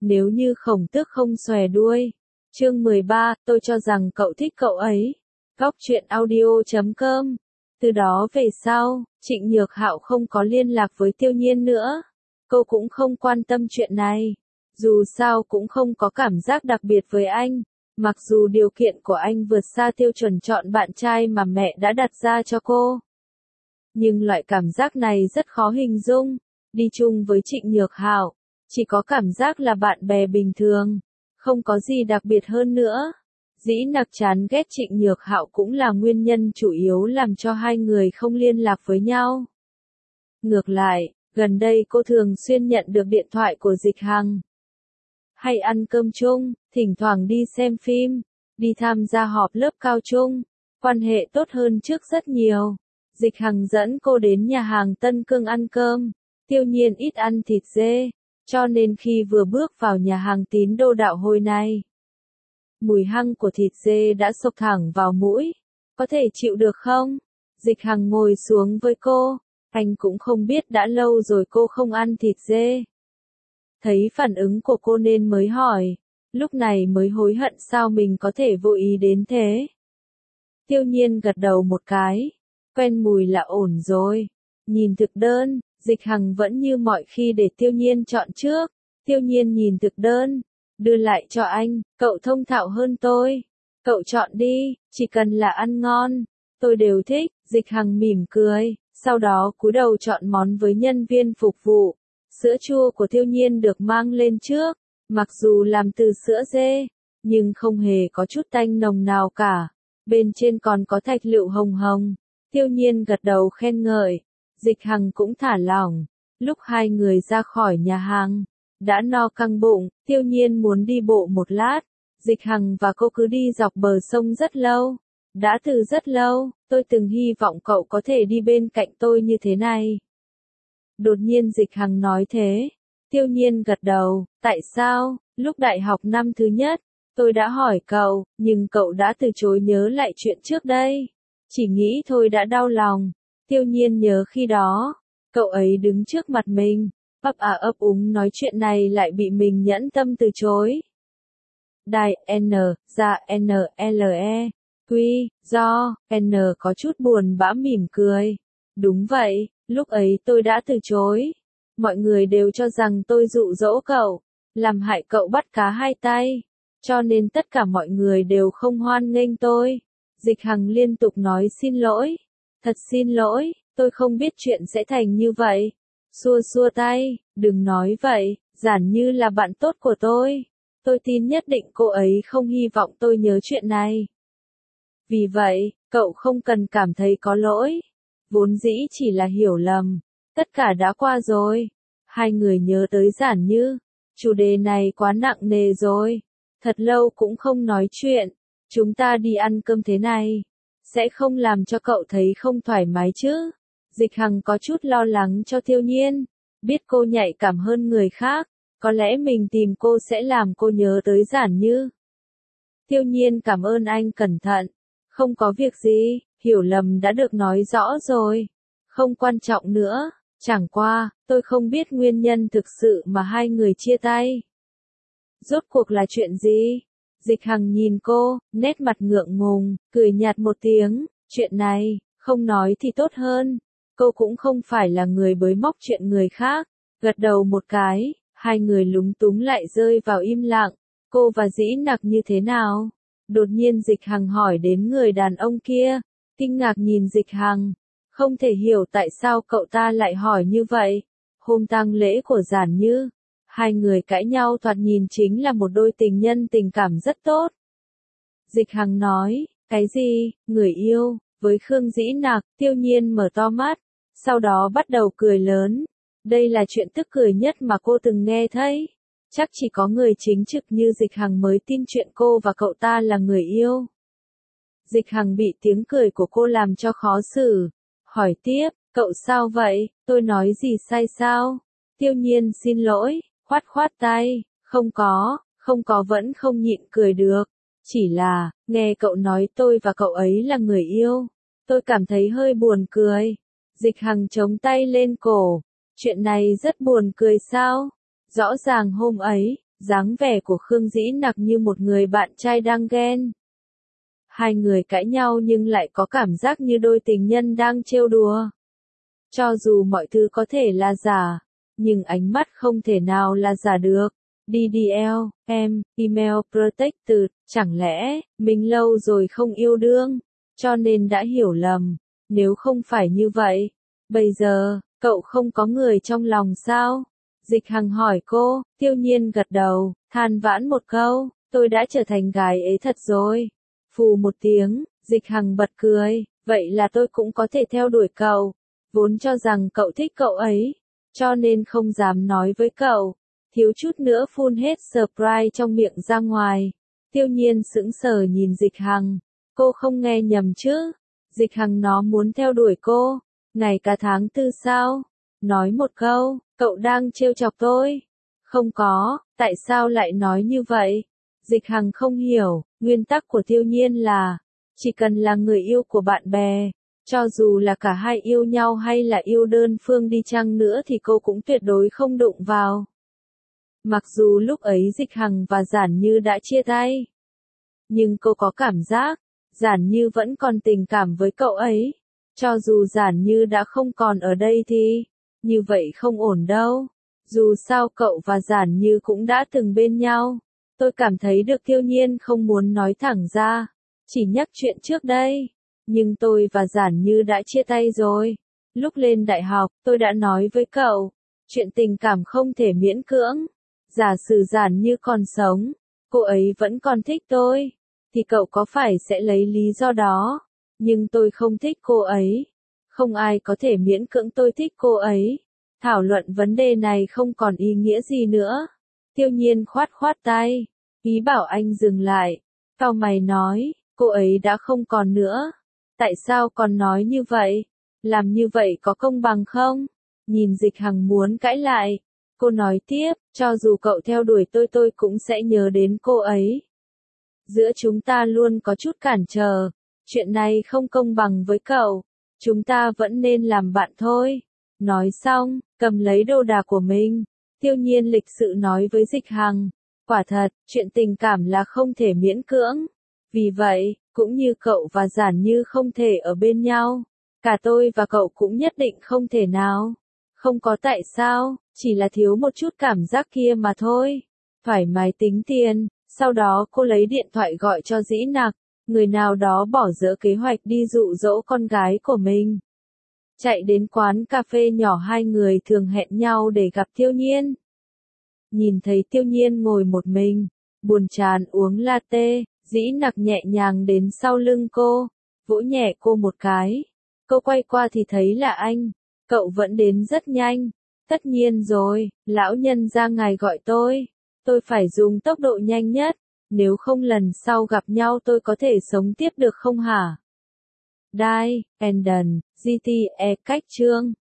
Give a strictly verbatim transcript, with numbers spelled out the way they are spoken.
nếu như khổng tước không xòe đuôi. Chương mười ba, tôi cho rằng cậu thích cậu ấy. Góc truyện audio chấm com. Từ đó về sau, Trịnh Nhược Hạo không có liên lạc với Tiêu Nhiên nữa. Cô cũng không quan tâm chuyện này. Dù sao cũng không có cảm giác đặc biệt với anh. Mặc dù điều kiện của anh vượt xa tiêu chuẩn chọn bạn trai mà mẹ đã đặt ra cho cô. Nhưng loại cảm giác này rất khó hình dung. Đi chung với Trịnh Nhược Hạo, chỉ có cảm giác là bạn bè bình thường. Không có gì đặc biệt hơn nữa. Dĩ Nặc chán ghét Trịnh Nhược Hạo cũng là nguyên nhân chủ yếu làm cho hai người không liên lạc với nhau. Ngược lại, gần đây cô thường xuyên nhận được điện thoại của Dịch Hằng. Hay ăn cơm chung, thỉnh thoảng đi xem phim, đi tham gia họp lớp cao chung, quan hệ tốt hơn trước rất nhiều. Dịch Hằng dẫn cô đến nhà hàng Tân Cương ăn cơm, Tiêu Nhiên ít ăn thịt dê, cho nên khi vừa bước vào nhà hàng Tín Đô Đạo Hồi này, mùi hăng của thịt dê đã xộc thẳng vào mũi. Có thể chịu được không? Dịch Hằng ngồi xuống với cô, anh cũng không biết đã lâu rồi cô không ăn thịt dê. Thấy phản ứng của cô nên mới hỏi, lúc này mới hối hận sao mình có thể vô ý đến thế. Tiêu Nhiên gật đầu một cái, quen mùi là ổn rồi. Nhìn thực đơn, Dịch Hằng vẫn như mọi khi để Tiêu Nhiên chọn trước. Tiêu Nhiên nhìn thực đơn, đưa lại cho anh, cậu thông thạo hơn tôi. Cậu chọn đi, chỉ cần là ăn ngon, tôi đều thích. Dịch Hằng mỉm cười, sau đó cúi đầu chọn món với nhân viên phục vụ. Sữa chua của Tiêu Nhiên được mang lên trước, mặc dù làm từ sữa dê, nhưng không hề có chút tanh nồng nào cả. Bên trên còn có thạch lựu hồng hồng. Tiêu Nhiên gật đầu khen ngợi. Dịch Hằng cũng thả lỏng. Lúc hai người ra khỏi nhà hàng, đã no căng bụng, Tiêu Nhiên muốn đi bộ một lát. Dịch Hằng và cô cứ đi dọc bờ sông rất lâu. Đã từ rất lâu, tôi từng hy vọng cậu có thể đi bên cạnh tôi như thế này. Đột nhiên Dịch Hằng nói thế. Tiêu Nhiên gật đầu, tại sao? Lúc đại học năm thứ nhất, tôi đã hỏi cậu, nhưng cậu đã từ chối nhớ lại chuyện trước đây. Chỉ nghĩ thôi đã đau lòng. Tiêu Nhiên nhớ khi đó, cậu ấy đứng trước mặt mình, ấp à ấp úng nói chuyện này lại bị mình nhẫn tâm từ chối. Đài N, ra N L E, Quy, do, N có chút buồn bã mỉm cười. Đúng vậy, lúc ấy tôi đã từ chối. Mọi người đều cho rằng tôi dụ dỗ cậu, làm hại cậu bắt cá hai tay. Cho nên tất cả mọi người đều không hoan nghênh tôi. Dịch Hằng liên tục nói xin lỗi. Thật xin lỗi, tôi không biết chuyện sẽ thành như vậy. Xua xua tay, đừng nói vậy, Giản Như là bạn tốt của tôi. Tôi tin nhất định cô ấy không hy vọng tôi nhớ chuyện này. Vì vậy, cậu không cần cảm thấy có lỗi. Vốn dĩ chỉ là hiểu lầm. Tất cả đã qua rồi. Hai người nhớ tới Giản Như. Chủ đề này quá nặng nề rồi. Thật lâu cũng không nói chuyện. Chúng ta đi ăn cơm thế này. Sẽ không làm cho cậu thấy không thoải mái chứ? Dịch Hằng có chút lo lắng cho Tiêu Nhiên. Biết cô nhạy cảm hơn người khác. Có lẽ mình tìm cô sẽ làm cô nhớ tới Giản Như. Tiêu Nhiên cảm ơn anh cẩn thận. Không có việc gì, hiểu lầm đã được nói rõ rồi. Không quan trọng nữa. Chẳng qua, tôi không biết nguyên nhân thực sự mà hai người chia tay. Rốt cuộc là chuyện gì? Dịch Hằng nhìn cô, nét mặt ngượng ngùng, cười nhạt một tiếng. Chuyện này, không nói thì tốt hơn. Cô cũng không phải là người bới móc chuyện người khác. Gật đầu một cái, hai người lúng túng lại rơi vào im lặng. Cô và Dĩ Nặc như thế nào? Đột nhiên Dịch Hằng hỏi đến người đàn ông kia. Kinh ngạc nhìn Dịch Hằng. Không thể hiểu tại sao cậu ta lại hỏi như vậy. Hôm tang lễ của Giản Như, hai người cãi nhau thoạt nhìn chính là một đôi tình nhân tình cảm rất tốt. Dịch Hằng nói, cái gì, người yêu, với Khương Dĩ Nặc. Tiêu Nhiên mở to mắt, sau đó bắt đầu cười lớn. Đây là chuyện tức cười nhất mà cô từng nghe thấy. Chắc chỉ có người chính trực như Dịch Hằng mới tin chuyện cô và cậu ta là người yêu. Dịch Hằng bị tiếng cười của cô làm cho khó xử. Hỏi tiếp, cậu sao vậy, tôi nói gì sai sao? Tiêu Nhiên xin lỗi, khoát khoát tay, không có, không có vẫn không nhịn cười được. Chỉ là, nghe cậu nói tôi và cậu ấy là người yêu. Tôi cảm thấy hơi buồn cười. Dịch Hằng chống tay lên cổ. Chuyện này rất buồn cười sao? Rõ ràng hôm ấy, Dáng vẻ của Khương Dĩ Nặc như một người bạn trai đang ghen. Hai người cãi nhau nhưng lại có cảm giác như đôi tình nhân đang trêu đùa. Cho dù mọi thứ có thể là giả, nhưng ánh mắt không thể nào là giả được. đê đê lờ, em, Email Protected, chẳng lẽ, mình lâu rồi không yêu đương, cho nên đã hiểu lầm. Nếu không phải như vậy, bây giờ, cậu không có người trong lòng sao? Dịch Hằng hỏi cô, Tiêu Nhiên gật đầu, than vãn một câu, tôi đã trở thành gái ấy thật rồi. Phù một tiếng, Dịch Hằng bật cười, vậy là tôi cũng có thể theo đuổi cậu. Vốn cho rằng cậu thích cậu ấy, cho nên không dám nói với cậu. Thiếu chút nữa phun hết surprise trong miệng ra ngoài. Tiêu Nhiên sững sờ nhìn Dịch Hằng, cô không nghe nhầm chứ? Dịch Hằng nó muốn theo đuổi cô, ngày cả tháng tư sao? Nói một câu, cậu đang trêu chọc tôi. Không có, tại sao lại nói như vậy? Dịch Hằng không hiểu, nguyên tắc của Tiêu Nhiên là, chỉ cần là người yêu của bạn bè, cho dù là cả hai yêu nhau hay là yêu đơn phương đi chăng nữa thì cô cũng tuyệt đối không đụng vào. Mặc dù lúc ấy Dịch Hằng và Giản Như đã chia tay, nhưng cô có cảm giác, Giản Như vẫn còn tình cảm với cậu ấy. Cho dù Giản Như đã không còn ở đây thì, như vậy không ổn đâu. Dù sao cậu và Giản Như cũng đã từng bên nhau. Tôi cảm thấy được Tiêu Nhiên không muốn nói thẳng ra, chỉ nhắc chuyện trước đây. Nhưng tôi và Giản Như đã chia tay rồi. Lúc lên đại học, tôi đã nói với cậu, chuyện tình cảm không thể miễn cưỡng. Giả sử Giản Như còn sống, cô ấy vẫn còn thích tôi, thì cậu có phải sẽ lấy lý do đó. Nhưng tôi không thích cô ấy. Không ai có thể miễn cưỡng tôi thích cô ấy. Thảo luận vấn đề này không còn ý nghĩa gì nữa. Tiêu Nhiên khoát khoát tay, ý bảo anh dừng lại. Cau mày nói, cô ấy đã không còn nữa. Tại sao còn nói như vậy? Làm như vậy có công bằng không? Nhìn Dịch Hằng muốn cãi lại. Cô nói tiếp, cho dù cậu theo đuổi tôi tôi cũng sẽ nhớ đến cô ấy. Giữa chúng ta luôn có chút cản trở. Chuyện này không công bằng với cậu. Chúng ta vẫn nên làm bạn thôi. Nói xong, cầm lấy đồ đạc của mình. Tiêu Nhiên lịch sự nói với Dịch Hằng. Quả thật, chuyện tình cảm là không thể miễn cưỡng. Vì vậy, cũng như cậu và Giản Như không thể ở bên nhau. Cả tôi và cậu cũng nhất định không thể nào. Không có tại sao, chỉ là thiếu một chút cảm giác kia mà thôi. Thoải mái tính tiền. Sau đó cô lấy điện thoại gọi cho Dĩ Nặc. Người nào đó bỏ dỡ kế hoạch đi dụ dỗ con gái của mình. Chạy đến quán cà phê nhỏ hai người thường hẹn nhau để gặp Tiêu Nhiên. Nhìn thấy Tiêu Nhiên ngồi một mình, buồn chán uống latte, Dĩ Nặc nhẹ nhàng đến sau lưng cô, vỗ nhẹ cô một cái. Cô quay qua thì thấy là anh, cậu vẫn đến rất nhanh. Tất nhiên rồi, lão nhân ra ngài gọi tôi, tôi phải dùng tốc độ nhanh nhất. Nếu không lần sau gặp nhau tôi có thể sống tiếp được không hả? Die, Enden, giê tê e cách chương